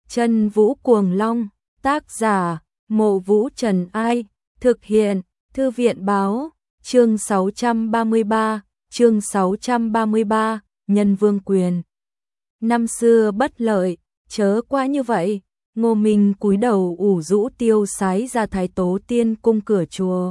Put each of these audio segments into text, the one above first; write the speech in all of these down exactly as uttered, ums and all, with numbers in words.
Chân Vũ Cuồng Long, tác giả, Mộ Vũ Trần Ai, thực hiện, Thư viện báo, chương sáu trăm ba mươi ba, chương sáu trăm ba mươi ba, Nhân Vương Quyền. Năm xưa bất lợi, chớ quá như vậy, Ngô Minh cúi đầu ủ rũ tiêu sái ra Thái Tố Tiên Cung cửa chùa.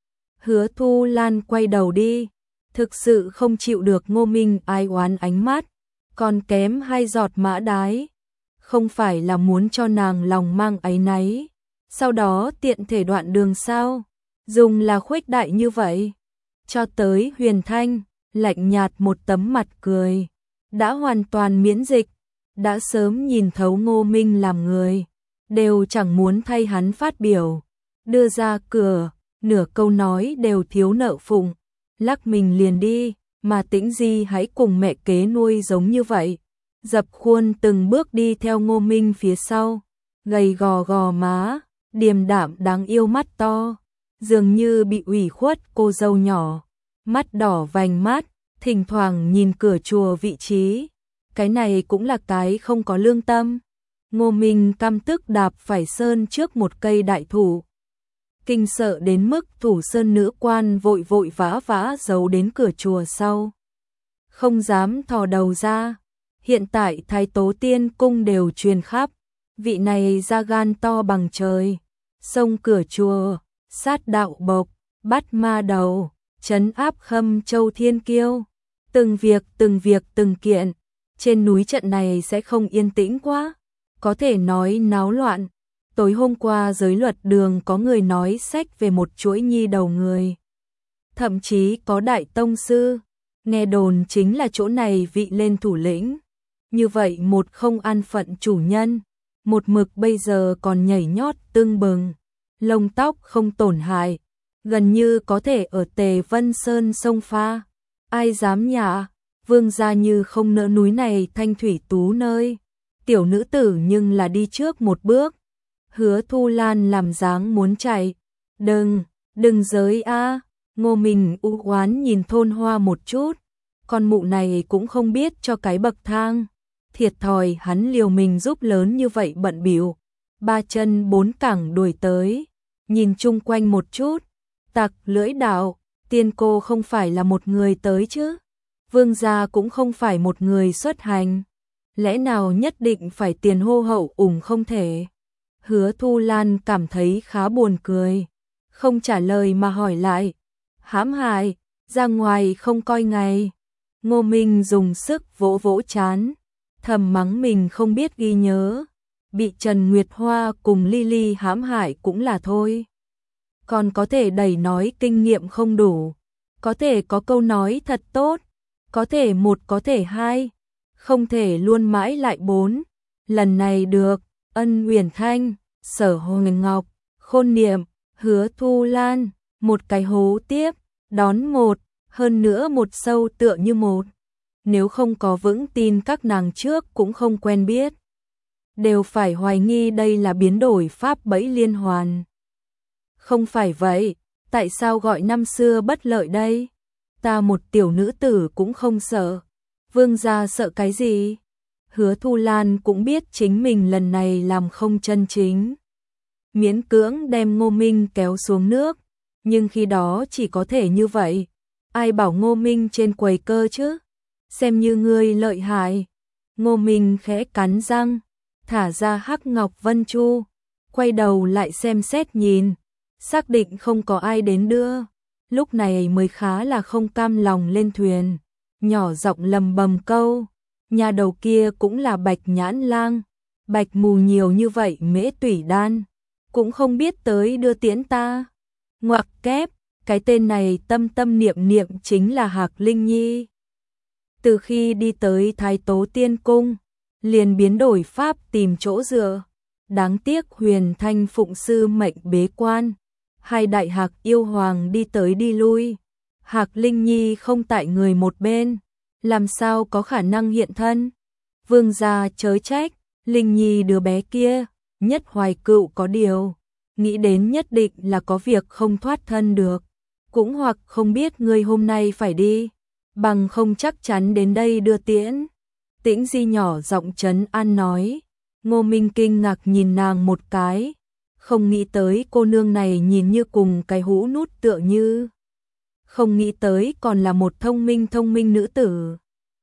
Hứa Thu Lan quay đầu đi, thực sự không chịu được Ngô Minh ai oán ánh mắt, còn kém hai giọt mã đái. Không phải là muốn cho nàng lòng mang áy náy, sau đó tiện thể đoạn đường sao, dùng là khuếch đại như vậy. Cho tới Huyền Thanh, lạnh nhạt một tấm mặt cười, đã hoàn toàn miễn dịch, đã sớm nhìn thấu Ngô Minh làm người, đều chẳng muốn thay hắn phát biểu, đưa ra cửa, nửa câu nói đều thiếu nợ phụng, lắc mình liền đi, mà Tĩnh Di hãy cùng mẹ kế nuôi giống như vậy. Dập khuôn từng bước đi theo Ngô Minh phía sau, gầy gò gò má, điềm đạm đáng yêu mắt to, dường như bị ủy khuất cô dâu nhỏ, mắt đỏ vành mắt, thỉnh thoảng nhìn cửa chùa vị trí, cái này cũng là cái không có lương tâm. Ngô Minh căm tức đạp phải sơn trước một cây đại thụ, kinh sợ đến mức thủ sơn nữ quan vội vội vã vã giấu đến cửa chùa sau, không dám thò đầu ra. Hiện tại Thái Tố Tiên Cung đều truyền khắp, vị này da gan to bằng trời, xông cửa chùa, sát đạo bộc, bắt ma đầu, trấn áp Khâm Châu Thiên Kiêu, từng việc từng việc từng kiện, trên núi trận này sẽ không yên tĩnh quá, có thể nói náo loạn. Tối hôm qua giới luật đường có người nói sách về một chuỗi nhi đầu người, thậm chí có đại tông sư, nghe đồn chính là chỗ này vị lên thủ lĩnh. Như vậy một không an phận chủ nhân, một mực bây giờ còn nhảy nhót tưng bừng, lông tóc không tổn hại, gần như có thể ở Tề Vân Sơn sông pha. Ai dám nhả, vương gia như không nỡ núi này thanh thủy tú nơi. Tiểu nữ tử nhưng là đi trước một bước. Hứa Thu Lan làm dáng muốn chạy. Đừng, đừng giới a. Ngô Minh u oán nhìn Thôn Hoa một chút, con mụ này cũng không biết cho cái bậc thang. Thiệt thòi hắn liều mình giúp lớn như vậy bận bịu, ba chân bốn cẳng đuổi tới, nhìn chung quanh một chút, tặc lưỡi đạo, tiên cô không phải là một người tới chứ, vương gia cũng không phải một người xuất hành, lẽ nào nhất định phải tiền hô hậu ủng không thể. Hứa Thu Lan cảm thấy khá buồn cười, không trả lời mà hỏi lại, hãm hại, ra ngoài không coi ngày. Ngô Minh dùng sức vỗ vỗ trán, thầm mắng mình không biết ghi nhớ, bị Trần Nguyệt Hoa cùng Lily hãm hại cũng là thôi. Còn có thể đẩy nói kinh nghiệm không đủ, có thể có câu nói thật tốt, có thể một có thể hai, không thể luôn mãi lại bốn. Lần này được, Ân Uyển Thanh, Sở Hồng Ngọc, Khôn Niệm, Hứa Thu Lan, một cái hố tiếp, đón một, hơn nữa một sâu tựa như một. Nếu không có vững tin các nàng trước cũng không quen biết, đều phải hoài nghi đây là biến đổi pháp bẫy liên hoàn. Không phải vậy, tại sao gọi năm xưa bất lợi đây? Ta một tiểu nữ tử cũng không sợ, vương gia sợ cái gì? Hứa Thu Lan cũng biết chính mình lần này làm không chân chính, miễn cưỡng đem Ngô Minh kéo xuống nước, nhưng khi đó chỉ có thể như vậy, ai bảo Ngô Minh trên quầy cơ chứ? Xem như ngươi lợi hại. Ngô Minh khẽ cắn răng, thả ra Hắc Ngọc Vân Chu, quay đầu lại xem xét nhìn, xác định không có ai đến đưa, lúc này mới khá là không cam lòng lên thuyền, nhỏ giọng lầm bầm câu, nhà đầu kia cũng là Bạch Nhãn Lang, bạch mù nhiều như vậy mễ tủy đan, cũng không biết tới đưa tiễn ta. Ngoặc kép, cái tên này tâm tâm niệm niệm chính là Hạc Linh Nhi. Từ khi đi tới Thái Tố Tiên Cung, liền biến đổi pháp tìm chỗ dựa. Đáng tiếc Huyền Thanh phụng sư mệnh bế quan, hai đại hạc yêu hoàng đi tới đi lui. Hạc Linh Nhi không tại người một bên, làm sao có khả năng hiện thân. Vương gia chớ trách, Linh Nhi đứa bé kia, nhất hoài cựu có điều, nghĩ đến nhất định là có việc không thoát thân được, cũng hoặc không biết ngươi hôm nay phải đi, bằng không chắc chắn đến đây đưa tiễn. Tĩnh Di nhỏ giọng trấn an nói, Ngô Minh kinh ngạc nhìn nàng một cái, không nghĩ tới cô nương này nhìn như cùng cái hũ nút tựa như. Không nghĩ tới còn là một thông minh thông minh nữ tử.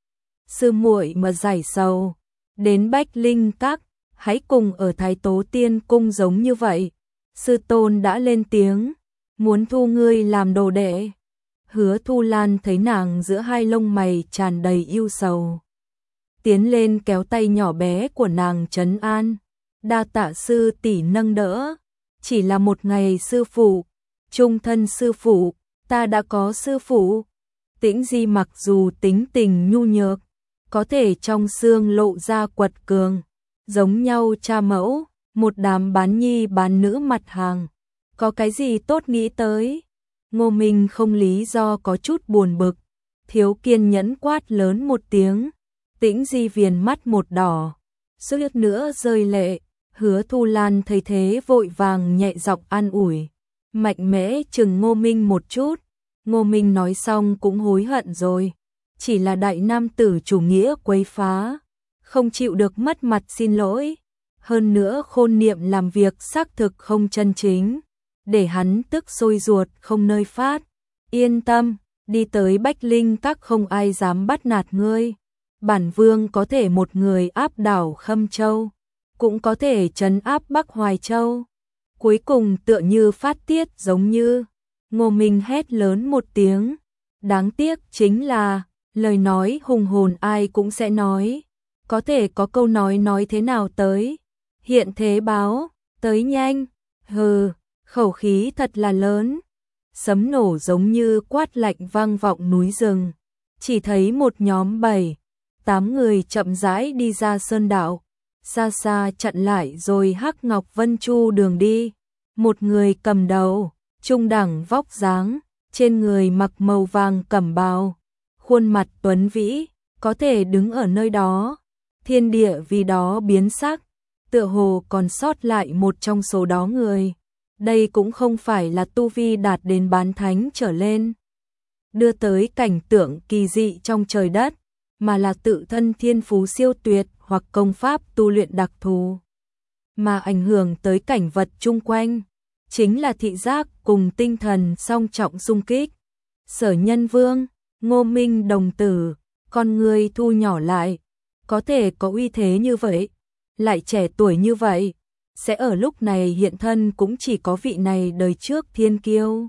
Sư muội mà giải sầu, đến Bách Linh Các, hãy cùng ở Thái Tố Tiên Cung giống như vậy. Sư tôn đã lên tiếng, muốn thu ngươi làm đồ đệ. Hứa Thu Lan thấy nàng giữa hai lông mày tràn đầy yêu sầu, tiến lên kéo tay nhỏ bé của nàng trấn an. Đa tạ sư tỷ nâng đỡ, chỉ là một ngày sư phụ, chung thân sư phụ, ta đã có sư phụ. Tĩnh Di mặc dù tính tình nhu nhược, có thể trong xương lộ ra quật cường, giống nhau cha mẫu, một đám bán nhi bán nữ mặt hàng, có cái gì tốt nghĩ tới. Ngô Minh không lý do có chút buồn bực, thiếu kiên nhẫn quát lớn một tiếng. Tĩnh Di viền mắt một đỏ, suýt nữa rơi lệ. Hứa Thu Lan thấy thế vội vàng nhẹ giọng an ủi, mạnh mẽ chừng Ngô Minh một chút. Ngô Minh nói xong cũng hối hận rồi, chỉ là đại nam tử chủ nghĩa quấy phá, không chịu được mất mặt xin lỗi. Hơn nữa khôn niệm làm việc xác thực không chân chính, để hắn tức sôi ruột không nơi phát. Yên tâm, đi tới Bách Linh Các không ai dám bắt nạt ngươi. Bản vương có thể một người áp đảo Khâm Châu, cũng có thể trấn áp Bắc Hoài Châu. Cuối cùng tựa như phát tiết giống như. Ngô Minh hét lớn một tiếng. Đáng tiếc chính là, lời nói hùng hồn ai cũng sẽ nói. Có thể có câu nói nói thế nào tới. Hiện thế báo, tới nhanh. Hừ, khẩu khí thật là lớn. Sấm nổ giống như quát lạnh vang vọng núi rừng. Chỉ thấy một nhóm bảy, tám người chậm rãi đi ra sơn đạo. Xa xa chặn lại rồi Hắc Ngọc Vân Chu đường đi. Một người cầm đầu, trung đẳng vóc dáng, trên người mặc màu vàng cẩm bào, khuôn mặt tuấn vĩ, có thể đứng ở nơi đó. Thiên địa vì đó biến sắc, tựa hồ còn sót lại một trong số đó người. Đây cũng không phải là tu vi đạt đến bán thánh trở lên, đưa tới cảnh tượng kỳ dị trong trời đất, mà là tự thân thiên phú siêu tuyệt hoặc công pháp tu luyện đặc thù, mà ảnh hưởng tới cảnh vật chung quanh, chính là thị giác cùng tinh thần song trọng xung kích. Sở Nhân Vương, Ngô Minh đồng tử, con người thu nhỏ lại, có thể có uy thế như vậy, lại trẻ tuổi như vậy, sẽ ở lúc này hiện thân cũng chỉ có vị này đời trước thiên kiêu.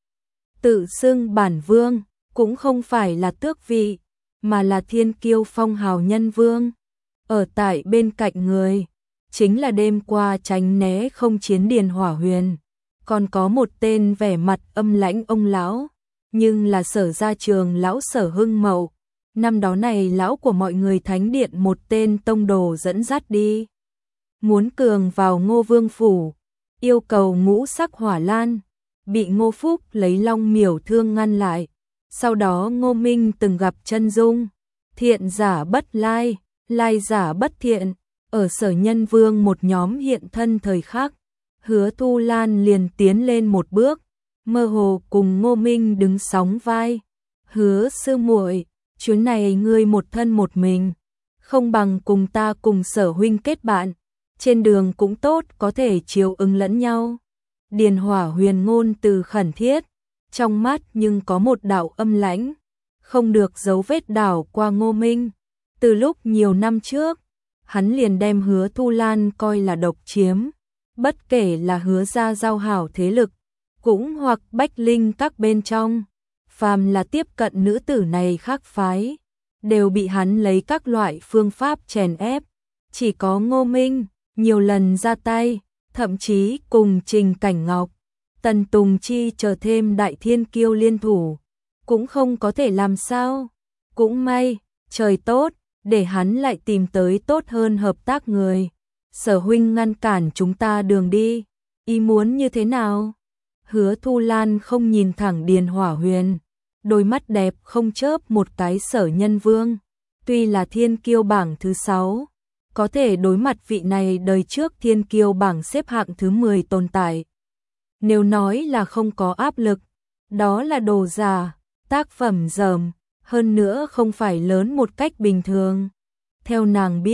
Tự xưng bản vương, cũng không phải là tước vị, mà là thiên kiêu phong hào nhân vương. Ở tại bên cạnh người, chính là đêm qua tránh né không chiến Điền Hỏa Huyền, còn có một tên vẻ mặt âm lãnh ông lão, nhưng là Sở Gia Trường lão Sở Hưng Mậu. Năm đó này lão của mọi người thánh điện một tên tông đồ dẫn dắt đi, muốn cường vào Ngô Vương phủ, yêu cầu ngũ sắc hỏa lan, bị Ngô Phúc lấy long miểu thương ngăn lại. Sau đó Ngô Minh từng gặp chân dung, thiện giả bất lai, lai giả bất thiện, ở Sở Nhân Vương một nhóm hiện thân thời khắc, Hứa Thu Lan liền tiến lên một bước, mơ hồ cùng Ngô Minh đứng sóng vai. Hứa sư muội, chuyến này ngươi một thân một mình, không bằng cùng ta cùng Sở huynh kết bạn, trên đường cũng tốt có thể chiều ứng lẫn nhau. Điền Hỏa Huyền ngôn từ khẩn thiết, trong mắt nhưng có một đạo âm lãnh, không được dấu vết đảo qua Ngô Minh. Từ lúc nhiều năm trước, hắn liền đem Hứa Thu Lan coi là độc chiếm, bất kể là Hứa gia giao hảo thế lực, cũng hoặc Bách Linh Các bên trong, phàm là tiếp cận nữ tử này khác phái, đều bị hắn lấy các loại phương pháp chèn ép. Chỉ có Ngô Minh nhiều lần ra tay, thậm chí cùng Trình Cảnh Ngọc, Tần Tùng Chi chờ thêm đại thiên kiêu liên thủ, cũng không có thể làm sao. Cũng may, trời tốt, để hắn lại tìm tới tốt hơn hợp tác người. Sở huynh ngăn cản chúng ta đường đi, ý muốn như thế nào? Hứa Thu Lan không nhìn thẳng Điền Hỏa Huyền, đôi mắt đẹp không chớp một cái. Sở Nhân Vương, tuy là thiên kiêu bảng thứ sáu, có thể đối mặt vị này đời trước thiên kiêu bảng xếp hạng thứ mười tồn tại. Nếu nói là không có áp lực, đó là đồ giả, tác phẩm dởm, hơn nữa không phải lớn một cách bình thường. Theo nàng biết,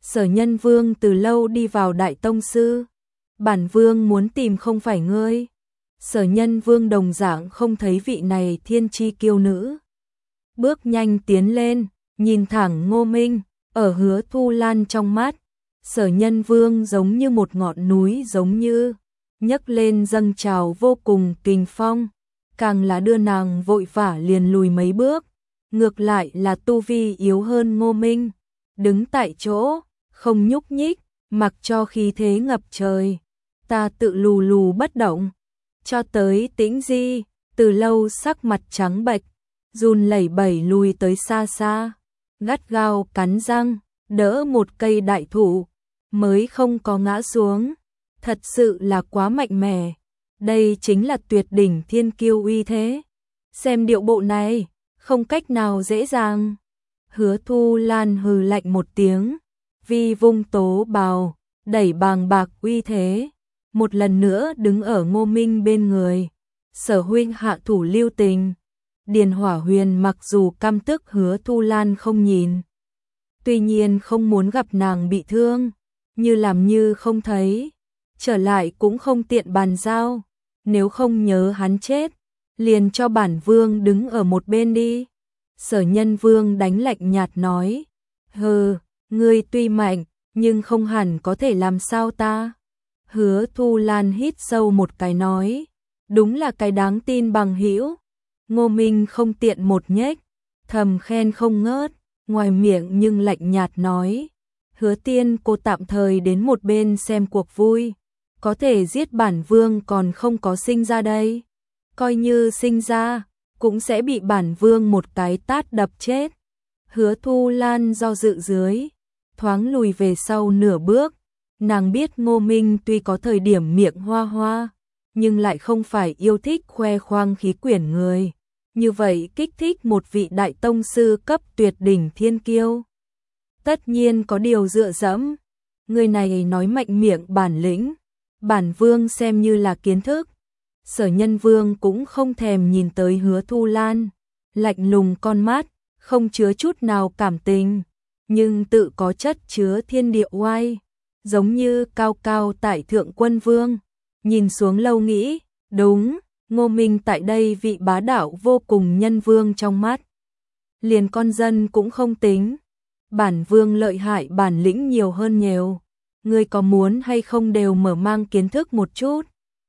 Sở Nhân Vương từ lâu đi vào Đại Tông Sư. Bản Vương muốn tìm không phải ngươi. Sở Nhân Vương đồng dạng không thấy vị này thiên chi kiêu nữ. Bước nhanh tiến lên, nhìn thẳng Ngô Minh, ở Hứa Thu Lan trong mắt. Sở Nhân Vương giống như một ngọn núi giống như, nhấc lên dâng trào vô cùng kình phong. Càng là đưa nàng vội vã liền lùi mấy bước. Ngược lại là tu vi yếu hơn Ngô Minh. Đứng tại chỗ, không nhúc nhích, mặc cho khí thế ngập trời. Ta tự lù lù bất động. Cho tới Tĩnh Di, từ lâu sắc mặt trắng bệch, run lẩy bẩy lùi tới xa xa, gắt gao cắn răng, đỡ một cây đại thụ, mới không có ngã xuống. Thật sự là quá mạnh mẽ. Đây chính là tuyệt đỉnh thiên kiêu uy thế. Xem điệu bộ này, không cách nào dễ dàng. Hứa Thu Lan hừ lạnh một tiếng, vi vung tố bào, đẩy bàng bạc uy thế. Một lần nữa đứng ở Ngô Minh bên người. Sở huynh hạ thủ lưu tình. Điền Hỏa Huyền mặc dù căm tức Hứa Thu Lan không nhìn, tuy nhiên không muốn gặp nàng bị thương, như làm như không thấy. Trở lại cũng không tiện bàn giao, nếu không nhớ hắn chết, liền cho bản vương đứng ở một bên đi. Sở Nhân Vương đánh lạnh nhạt nói, hừ, ngươi tuy mạnh, nhưng không hẳn có thể làm sao ta. Hứa Thu Lan hít sâu một cái nói, đúng là cái đáng tin bằng hữu. Ngô Minh không tiện một nhếch, thầm khen không ngớt, ngoài miệng nhưng lạnh nhạt nói, Hứa tiên cô tạm thời đến một bên xem cuộc vui, có thể giết bản vương còn không có sinh ra đây. Coi như sinh ra, cũng sẽ bị bản vương một cái tát đập chết. Hứa Thu Lan do dự dưới, thoáng lùi về sau nửa bước. Nàng biết Ngô Minh tuy có thời điểm miệng hoa hoa, nhưng lại không phải yêu thích khoe khoang khí quyển người. Như vậy kích thích một vị đại tông sư cấp tuyệt đỉnh thiên kiêu. Tất nhiên có điều dựa dẫm. Người này nói mạnh miệng bản lĩnh, bản vương xem như là kiến thức. Sở Nhân Vương cũng không thèm nhìn tới Hứa Thu Lan, lạnh lùng con mắt, không chứa chút nào cảm tình, nhưng tự có chất chứa thiên địa oai, giống như cao cao tại thượng quân vương. Nhìn xuống lâu nghĩ, đúng, Ngô Minh tại đây vị bá đạo vô cùng nhân vương trong mắt. Liền con dân cũng không tính, bản vương lợi hại bản lĩnh nhiều hơn nhiều. Ngươi có muốn hay không đều mở mang kiến thức một chút.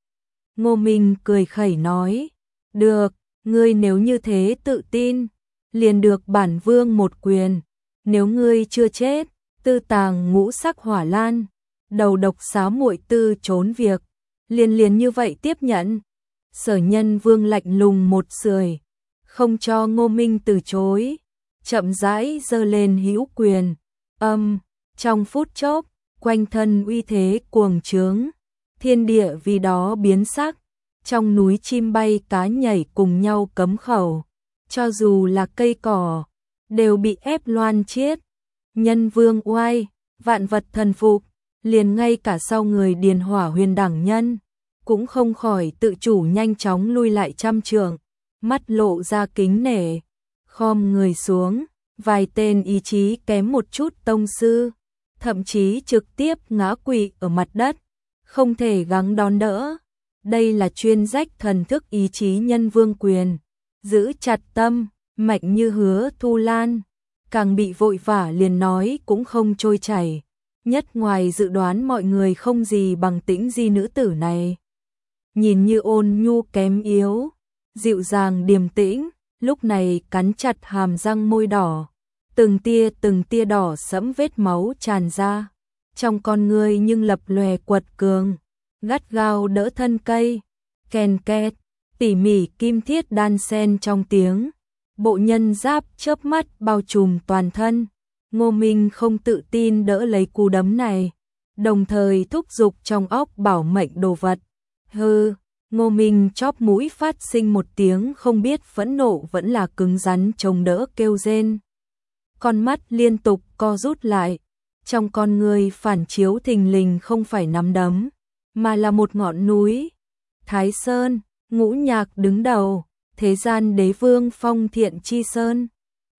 Ngô Minh cười khẩy nói, được, ngươi nếu như thế tự tin, liền được bản vương một quyền. Nếu ngươi chưa chết, tư tàng ngũ sắc hỏa lan, đầu độc xá muội tư trốn việc, liền liền như vậy tiếp nhận. Sở Nhân Vương lạnh lùng một sưởi, không cho Ngô Minh từ chối, chậm rãi giơ lên hữu quyền. Âm, trong phút chốc, quanh thân uy thế cuồng trướng, thiên địa vì đó biến sắc, trong núi chim bay cá nhảy cùng nhau cấm khẩu, cho dù là cây cỏ đều bị ép loan chiết. Nhân vương oai, vạn vật thần phục, liền ngay cả sau người Điền Hỏa Huyền đẳng nhân cũng không khỏi tự chủ nhanh chóng lui lại trăm trượng, mắt lộ ra kính nể, khom người xuống. Vài tên ý chí kém một chút tông sư, thậm chí trực tiếp ngã quỵ ở mặt đất, không thể gắng đón đỡ. Đây là chuyên rách thần thức ý chí nhân vương quyền, giữ chặt tâm, mạnh như Hứa Thu Lan, càng bị vội vã liền nói cũng không trôi chảy. Nhất ngoài dự đoán mọi người không gì bằng Tĩnh Di nữ tử này. Nhìn như ôn nhu kém yếu, dịu dàng điềm tĩnh, lúc này cắn chặt hàm răng môi đỏ, từng tia từng tia đỏ sẫm vết máu tràn ra, trong con người nhưng lập lòe quật cường, gắt gao đỡ thân cây, kèn két, tỉ mỉ kim thiết đan sen trong tiếng, bộ nhân giáp chớp mắt bao trùm toàn thân. Ngô Minh không tự tin đỡ lấy cú đấm này, đồng thời thúc giục trong óc bảo mệnh đồ vật. Hừ, Ngô Minh chóp mũi phát sinh một tiếng không biết phẫn nộ vẫn là cứng rắn chống đỡ kêu rên. Con mắt liên tục co rút lại, trong con người phản chiếu thình lình không phải nắm đấm, mà là một ngọn núi. Thái Sơn, Ngũ Nhạc đứng đầu, thế gian đế vương Phong Thiện Chi Sơn.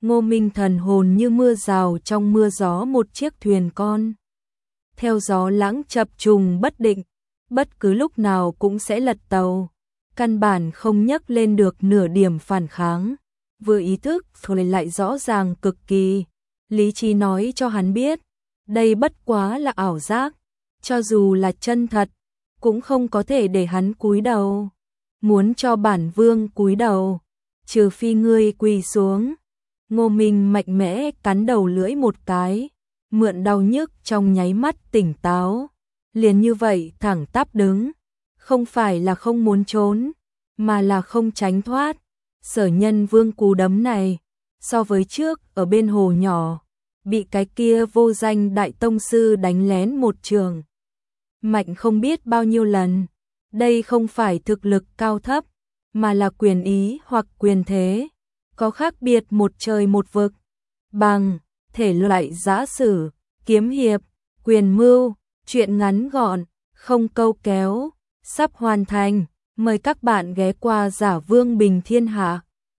Ngô Minh thần hồn như mưa rào trong mưa gió, một chiếc thuyền con. Theo gió lãng chập trùng bất định, bất cứ lúc nào cũng sẽ lật tàu, căn bản không nhấc lên được nửa điểm phản kháng. Vừa ý thức rồi lại rõ ràng cực kỳ, lý trí nói cho hắn biết, đây bất quá là ảo giác, cho dù là chân thật, cũng không có thể để hắn cúi đầu. Muốn cho bản vương cúi đầu, trừ phi ngươi quỳ xuống. Ngô Minh mạnh mẽ cắn đầu lưỡi một cái, mượn đau nhức trong nháy mắt tỉnh táo, liền như vậy thẳng tắp đứng, không phải là không muốn trốn, mà là không tránh thoát. Sở Nhân Vương cú đấm này, so với trước ở bên hồ nhỏ, bị cái kia vô danh đại tông sư đánh lén một trường, mạnh không biết bao nhiêu lần. Đây không phải thực lực cao thấp, mà là quyền ý hoặc quyền thế, có khác biệt một trời một vực. Bằng thể loại giã sử, kiếm hiệp, quyền mưu, truyện ngắn gọn, không câu kéo, sắp hoàn thành. Mời các bạn ghé qua Giả Vương Bình Thiên Hạ.